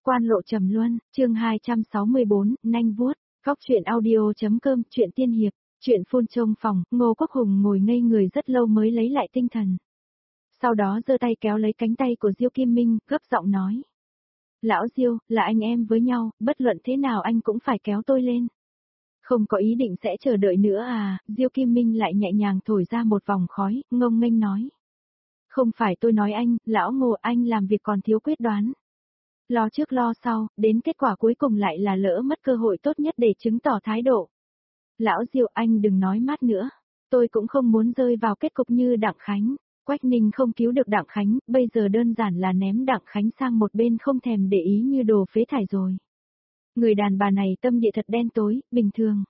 Quan lộ trầm luân, chương 264, nanh vuốt, Cóc truyện audio.com, truyện tiên hiệp, truyện phun trông phòng, Ngô Quốc Hùng ngồi ngây người rất lâu mới lấy lại tinh thần. Sau đó giơ tay kéo lấy cánh tay của Diêu Kim Minh, gấp giọng nói. Lão Diêu, là anh em với nhau, bất luận thế nào anh cũng phải kéo tôi lên. Không có ý định sẽ chờ đợi nữa à, Diêu Kim Minh lại nhẹ nhàng thổi ra một vòng khói, ngông nghênh nói. Không phải tôi nói anh, lão Ngô, anh làm việc còn thiếu quyết đoán. Lo trước lo sau, đến kết quả cuối cùng lại là lỡ mất cơ hội tốt nhất để chứng tỏ thái độ. Lão Diêu, anh đừng nói mát nữa. Tôi cũng không muốn rơi vào kết cục như Đặng Khánh. Quách Ninh không cứu được Đặng Khánh, bây giờ đơn giản là ném Đặng Khánh sang một bên không thèm để ý như đồ phế thải rồi. Người đàn bà này tâm địa thật đen tối, bình thường.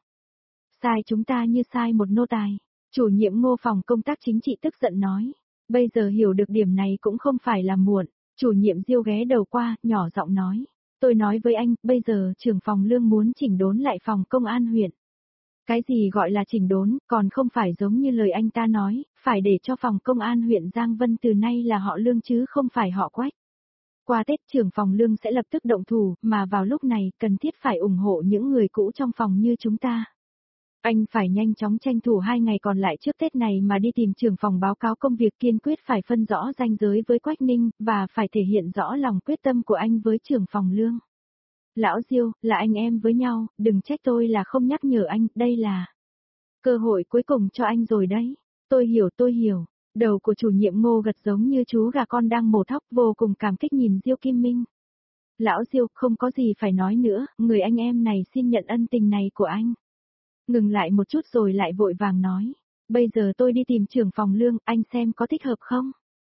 Sai chúng ta như sai một nô tài. Chủ nhiệm Ngô phòng công tác chính trị tức giận nói. Bây giờ hiểu được điểm này cũng không phải là muộn. Chủ nhiệm Diêu ghé đầu qua, nhỏ giọng nói. Tôi nói với anh, bây giờ trưởng phòng lương muốn chỉnh đốn lại phòng công an huyện. Cái gì gọi là chỉnh đốn, còn không phải giống như lời anh ta nói, phải để cho phòng công an huyện Giang Vân từ nay là họ Lương chứ không phải họ Quách. Qua Tết trưởng phòng lương sẽ lập tức động thủ, mà vào lúc này cần thiết phải ủng hộ những người cũ trong phòng như chúng ta. Anh phải nhanh chóng tranh thủ 2 ngày còn lại trước Tết này mà đi tìm trưởng phòng báo cáo công việc, kiên quyết phải phân rõ ranh giới với Quách Ninh, và phải thể hiện rõ lòng quyết tâm của anh với trưởng phòng lương. Lão Diêu, là anh em với nhau, đừng trách tôi là không nhắc nhở anh, đây là cơ hội cuối cùng cho anh rồi đấy. Tôi hiểu. Đầu của chủ nhiệm Ngô gật giống như chú gà con đang mổ thóc, vô cùng cảm kích nhìn Diêu Kim Minh. Lão Diêu, không có gì phải nói nữa, người anh em này xin nhận ân tình này của anh. Ngừng lại một chút rồi lại vội vàng nói. Bây giờ tôi đi tìm trưởng phòng lương, anh xem có thích hợp không?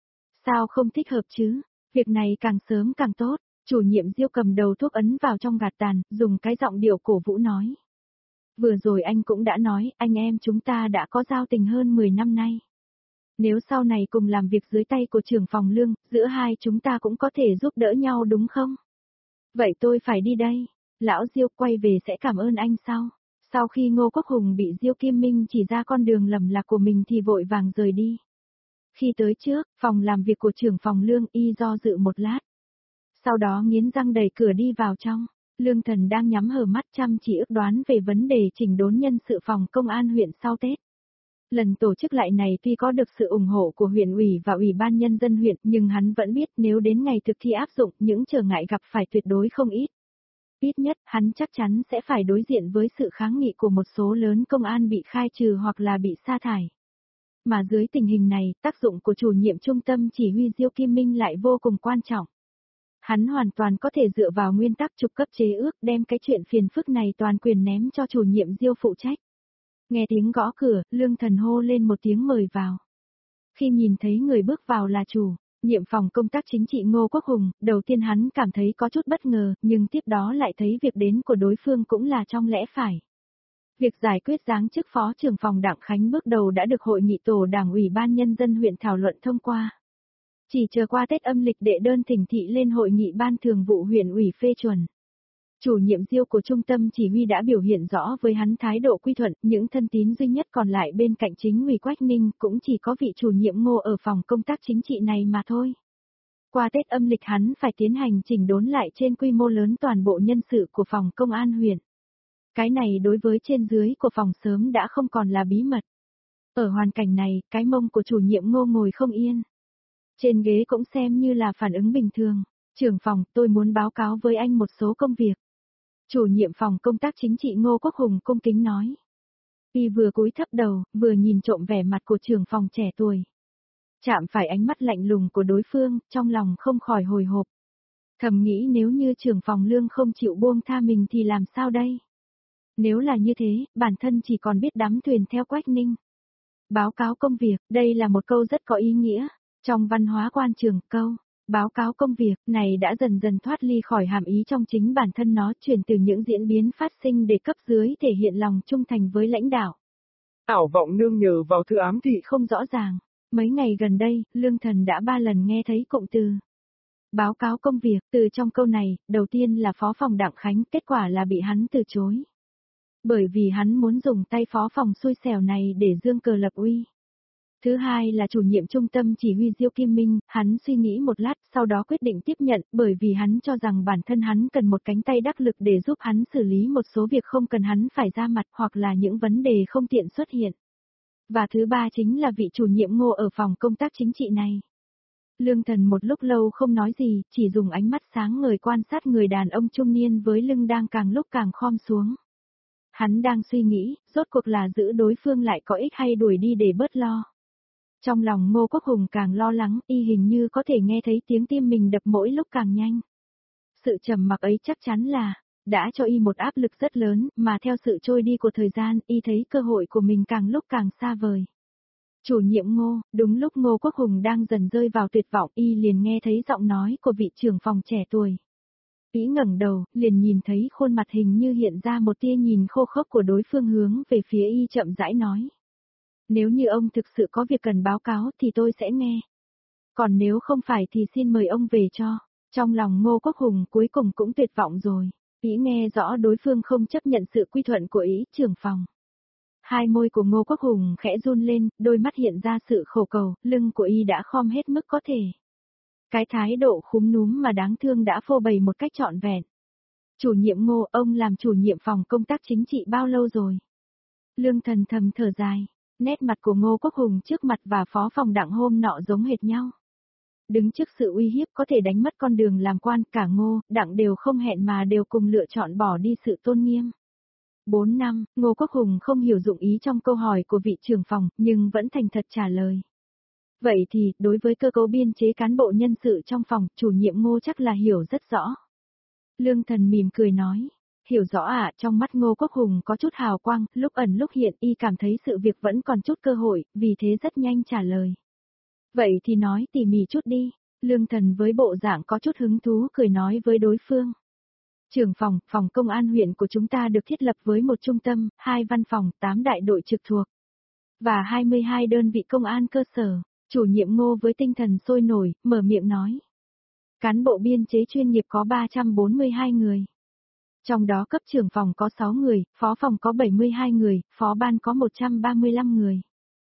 Sao không thích hợp chứ? Việc này càng sớm càng tốt. Chủ nhiệm Diêu cầm đầu thuốc ấn vào trong gạt tàn, dùng cái giọng điệu cổ vũ nói. Vừa rồi anh cũng đã nói, anh em chúng ta đã có giao tình hơn 10 năm nay. Nếu sau này cùng làm việc dưới tay của trưởng phòng lương, giữa hai chúng ta cũng có thể giúp đỡ nhau đúng không? Vậy tôi phải đi đây. Lão Diêu quay về sẽ cảm ơn anh sau. Sau khi Ngô Quốc Hùng bị Diêu Kim Minh chỉ ra con đường lầm lạc của mình thì vội vàng rời đi. Khi tới trước, phòng làm việc của trưởng phòng lương y do dự một lát. Sau đó nghiến răng đẩy cửa đi vào trong, Lương Thần đang nhắm hờ mắt chăm chỉ ước đoán về vấn đề chỉnh đốn nhân sự phòng công an huyện sau Tết. Lần tổ chức lại này tuy có được sự ủng hộ của huyện ủy và ủy ban nhân dân huyện, nhưng hắn vẫn biết nếu đến ngày thực thi áp dụng, những trở ngại gặp phải tuyệt đối không ít. Ít nhất, hắn chắc chắn sẽ phải đối diện với sự kháng nghị của một số lớn công an bị khai trừ hoặc là bị sa thải. Mà dưới tình hình này, tác dụng của chủ nhiệm trung tâm chỉ huy Diêu Kim Minh lại vô cùng quan trọng. Hắn hoàn toàn có thể dựa vào nguyên tắc trục cấp chế ước đem cái chuyện phiền phức này toàn quyền ném cho chủ nhiệm Diêu phụ trách. Nghe tiếng gõ cửa, Lương Thần hô lên một tiếng mời vào. Khi nhìn thấy người bước vào là chủ nhiệm phòng công tác chính trị Ngô Quốc Hùng, đầu tiên hắn cảm thấy có chút bất ngờ, nhưng tiếp đó lại thấy việc đến của đối phương cũng là trong lẽ phải. Việc giải quyết giáng chức phó trưởng phòng Đặng Khánh bước đầu đã được hội nghị tổ đảng ủy ban nhân dân huyện thảo luận thông qua. Chỉ chờ qua Tết âm lịch đệ đơn thỉnh thị lên hội nghị ban thường vụ huyện ủy phê chuẩn. Chủ nhiệm Diêu của trung tâm chỉ huy đã biểu hiện rõ với hắn thái độ quy thuận, những thân tín duy nhất còn lại bên cạnh chính ủy Quách Ninh cũng chỉ có vị chủ nhiệm Ngô ở phòng công tác chính trị này mà thôi. Qua Tết âm lịch hắn phải tiến hành chỉnh đốn lại trên quy mô lớn toàn bộ nhân sự của phòng công an huyện. Cái này đối với trên dưới của phòng sớm đã không còn là bí mật. Ở hoàn cảnh này, cái mông của chủ nhiệm Ngô ngồi không yên. Trên ghế cũng xem như là phản ứng bình thường. Trưởng phòng, tôi muốn báo cáo với anh một số công việc. Chủ nhiệm phòng công tác chính trị Ngô Quốc Hùng cung kính nói. Y vừa cúi thấp đầu, vừa nhìn trộm vẻ mặt của trưởng phòng trẻ tuổi. Chạm phải ánh mắt lạnh lùng của đối phương, trong lòng không khỏi hồi hộp. Thầm nghĩ nếu như trưởng phòng lương không chịu buông tha mình thì làm sao đây? Nếu là như thế, bản thân chỉ còn biết đắm thuyền theo Quách Ninh. Báo cáo công việc, đây là một câu rất có ý nghĩa. Trong văn hóa quan trường, câu báo cáo công việc này đã dần dần thoát ly khỏi hàm ý trong chính bản thân nó, chuyển từ những diễn biến phát sinh để cấp dưới thể hiện lòng trung thành với lãnh đạo. Ảo vọng nương nhờ vào thư ám thị không rõ ràng. Mấy ngày gần đây, Lương Thần đã 3 lần nghe thấy cụm từ báo cáo công việc. Từ trong câu này, đầu tiên là phó phòng Đặng Khánh, kết quả là bị hắn từ chối. Bởi vì hắn muốn dùng tay phó phòng xui xẻo này để dương cờ lập uy. Thứ hai là chủ nhiệm trung tâm chỉ huy Diêu Kim Minh, hắn suy nghĩ một lát, sau đó quyết định tiếp nhận, bởi vì hắn cho rằng bản thân hắn cần một cánh tay đắc lực để giúp hắn xử lý một số việc không cần hắn phải ra mặt hoặc là những vấn đề không tiện xuất hiện. Và thứ ba chính là vị chủ nhiệm Ngô ở phòng công tác chính trị này. Lương Thần một lúc lâu không nói gì, chỉ dùng ánh mắt sáng ngời quan sát người đàn ông trung niên với lưng đang càng lúc càng khom xuống. Hắn đang suy nghĩ, rốt cuộc là giữ đối phương lại có ích hay đuổi đi để bớt lo. Trong lòng Ngô Quốc Hùng càng lo lắng, y hình như có thể nghe thấy tiếng tim mình đập mỗi lúc càng nhanh. Sự trầm mặc ấy chắc chắn là, đã cho y một áp lực rất lớn, mà theo sự trôi đi của thời gian, y thấy cơ hội của mình càng lúc càng xa vời. Chủ nhiệm Ngô, đúng lúc Ngô Quốc Hùng đang dần rơi vào tuyệt vọng, y liền nghe thấy giọng nói của vị trưởng phòng trẻ tuổi. Y ngẩng đầu, liền nhìn thấy khuôn mặt hình như hiện ra một tia nhìn khô khốc của đối phương hướng về phía y chậm rãi nói. Nếu như ông thực sự có việc cần báo cáo thì tôi sẽ nghe. Còn nếu không phải thì xin mời ông về cho. Trong lòng Ngô Quốc Hùng cuối cùng cũng tuyệt vọng rồi. Ý nghe rõ đối phương không chấp nhận sự quy thuận của ý trưởng phòng. Hai môi của Ngô Quốc Hùng khẽ run lên, đôi mắt hiện ra sự khổ cầu, lưng của y đã khom hết mức có thể. Cái thái độ khúm núm mà đáng thương đã phô bày một cách trọn vẹn. Chủ nhiệm Ngô, ông làm chủ nhiệm phòng công tác chính trị bao lâu rồi? Lương Thần thầm thở dài. Nét mặt của Ngô Quốc Hùng trước mặt và phó phòng Đặng hôm nọ giống hệt nhau. Đứng trước sự uy hiếp có thể đánh mất con đường làm quan, cả Ngô, Đặng đều không hẹn mà đều cùng lựa chọn bỏ đi sự tôn nghiêm. 4 năm, Ngô Quốc Hùng không hiểu dụng ý trong câu hỏi của vị trưởng phòng, nhưng vẫn thành thật trả lời. Vậy thì, đối với cơ cấu biên chế cán bộ nhân sự trong phòng, chủ nhiệm Ngô chắc là hiểu rất rõ. Lương Thần mỉm cười nói. Hiểu rõ trong mắt Ngô Quốc Hùng có chút hào quang, lúc ẩn lúc hiện y cảm thấy sự việc vẫn còn chút cơ hội, vì thế rất nhanh trả lời. Vậy thì nói tỉ mỉ chút đi, Lương Thần với bộ dạng có chút hứng thú cười nói với đối phương. Trưởng phòng công an huyện của chúng ta được thiết lập với một trung tâm, 2 văn phòng, 8 đại đội trực thuộc, và 22 đơn vị công an cơ sở, chủ nhiệm Ngô với tinh thần sôi nổi, mở miệng nói. Cán bộ biên chế chuyên nghiệp có 342 người. Trong đó cấp trưởng phòng có 6 người, phó phòng có 72 người, phó ban có 135 người.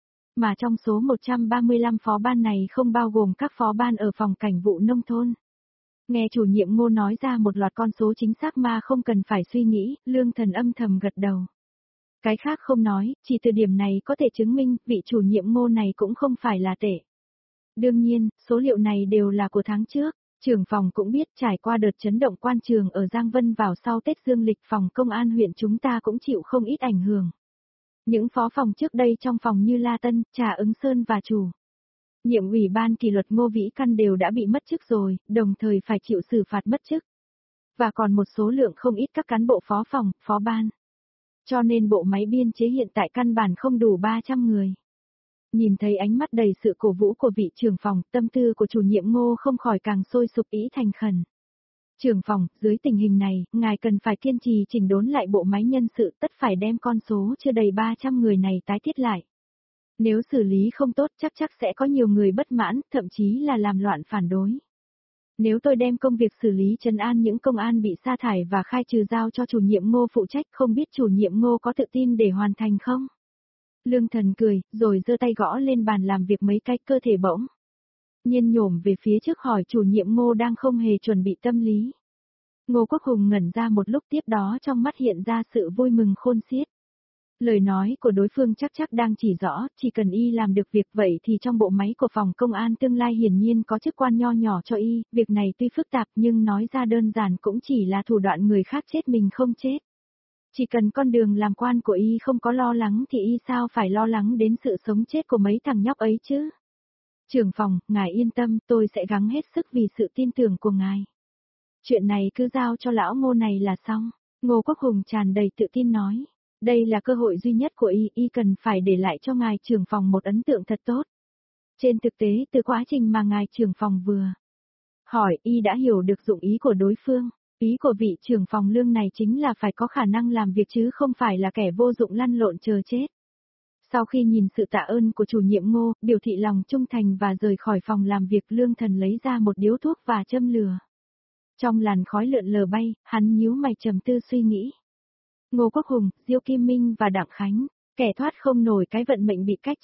Mà trong số 135 phó ban này không bao gồm các phó ban ở phòng cảnh vụ nông thôn. Nghe chủ nhiệm Ngô nói ra một loạt con số chính xác mà không cần phải suy nghĩ, Lương Thần âm thầm gật đầu. Cái khác không nói, chỉ từ điểm này có thể chứng minh vị chủ nhiệm Ngô này cũng không phải là tệ. Đương nhiên, số liệu này đều là của tháng trước. Trưởng phòng cũng biết trải qua đợt chấn động quan trường ở Giang Vân vào sau Tết Dương lịch, phòng công an huyện chúng ta cũng chịu không ít ảnh hưởng. Những phó phòng trước đây trong phòng như La Tân, Trà Ứng Sơn và chủ nhiệm ủy ban kỷ luật Ngô Vĩ Căn đều đã bị mất chức rồi, đồng thời phải chịu xử phạt mất chức. Và còn một số lượng không ít các cán bộ phó phòng, phó ban. Cho nên bộ máy biên chế hiện tại căn bản không đủ 300 người. Nhìn thấy ánh mắt đầy sự cổ vũ của vị trưởng phòng, tâm tư của chủ nhiệm Ngô không khỏi càng sôi sục ý thành khẩn. Trưởng phòng, dưới tình hình này, ngài cần phải kiên trì chỉnh đốn lại bộ máy nhân sự, tất phải đem con số chưa đầy 300 người này tái thiết lại. Nếu xử lý không tốt chắc sẽ có nhiều người bất mãn, thậm chí là làm loạn phản đối. Nếu tôi đem công việc xử lý trấn an những công an bị sa thải và khai trừ giao cho chủ nhiệm Ngô phụ trách, không biết chủ nhiệm Ngô có tự tin để hoàn thành không? Lương Thần cười, rồi giơ tay gõ lên bàn làm việc mấy cái, cơ thể bỗng nhiên nhổm về phía trước hỏi chủ nhiệm Ngô đang không hề chuẩn bị tâm lý. Ngô Quốc Hùng ngẩn ra một lúc, tiếp đó trong mắt hiện ra sự vui mừng khôn xiết. Lời nói của đối phương chắc đang chỉ rõ, chỉ cần y làm được việc vậy thì trong bộ máy của phòng công an tương lai hiển nhiên có chức quan nho nhỏ cho y, việc này tuy phức tạp nhưng nói ra đơn giản cũng chỉ là thủ đoạn người khác chết mình không chết. Chỉ cần con đường làm quan của y không có lo lắng thì y sao phải lo lắng đến sự sống chết của mấy thằng nhóc ấy chứ? Trưởng phòng, ngài yên tâm, tôi sẽ gắng hết sức vì sự tin tưởng của ngài. Chuyện này cứ giao cho lão Ngô này là xong. Ngô Quốc Hùng tràn đầy tự tin nói. Đây là cơ hội duy nhất của y cần phải để lại cho ngài trưởng phòng một ấn tượng thật tốt. Trên thực tế, từ quá trình mà ngài trưởng phòng vừa hỏi, y đã hiểu được dụng ý của đối phương. Ý của vị trưởng phòng Lương này chính là phải có khả năng làm việc chứ không phải là kẻ vô dụng lăn lộn chờ chết. Sau khi nhìn sự tạ ơn của chủ nhiệm Ngô, biểu thị lòng trung thành và rời khỏi phòng làm việc, Lương Thần lấy ra một điếu thuốc và châm lửa. Trong làn khói lượn lờ bay, hắn nhíu mày trầm tư suy nghĩ. Ngô Quốc Hùng, Diêu Kim Minh và Đặng Khánh, kẻ thoát không nổi cái vận mệnh bị cách chức,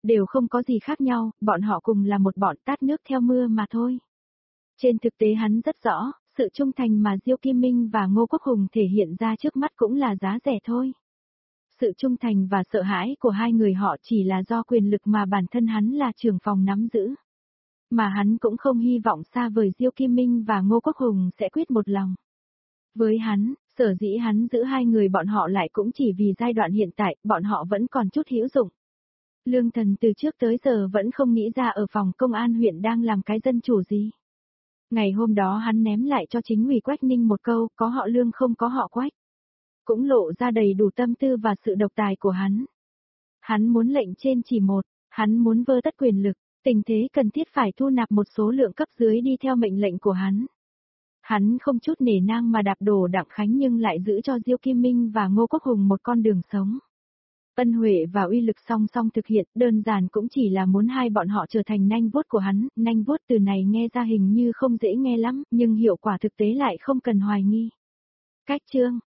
đều không có gì khác nhau, bọn họ cùng là một bọn tát nước theo mưa mà thôi. Trên thực tế hắn rất rõ, sự trung thành mà Diêu Kim Minh và Ngô Quốc Hùng thể hiện ra trước mắt cũng là giá rẻ thôi. Sự trung thành và sợ hãi của hai người họ chỉ là do quyền lực mà bản thân hắn là trưởng phòng nắm giữ. Mà hắn cũng không hy vọng xa vời Diêu Kim Minh và Ngô Quốc Hùng sẽ quyết một lòng. Với hắn, sở dĩ hắn giữ hai người bọn họ lại cũng chỉ vì giai đoạn hiện tại, bọn họ vẫn còn chút hữu dụng. Lương Thần từ trước tới giờ vẫn không nghĩ ra ở phòng công an huyện đang làm cái dân chủ gì. Ngày hôm đó hắn ném lại cho chính ủy Quách Ninh một câu, có họ Lương không có họ Quách. Cũng lộ ra đầy đủ tâm tư và sự độc tài của hắn. Hắn muốn lệnh trên chỉ một, hắn muốn vơ tất quyền lực, tình thế cần thiết phải thu nạp một số lượng cấp dưới đi theo mệnh lệnh của hắn. Hắn không chút nể nang mà đạp đổ Đặng Khánh nhưng lại giữ cho Diêu Kim Minh và Ngô Quốc Hùng một con đường sống. Ân huệ và uy lực song song thực hiện, đơn giản cũng chỉ là muốn hai bọn họ trở thành nanh vuốt của hắn, nanh vuốt từ này nghe ra hình như không dễ nghe lắm, nhưng hiệu quả thực tế lại không cần hoài nghi. Cách chương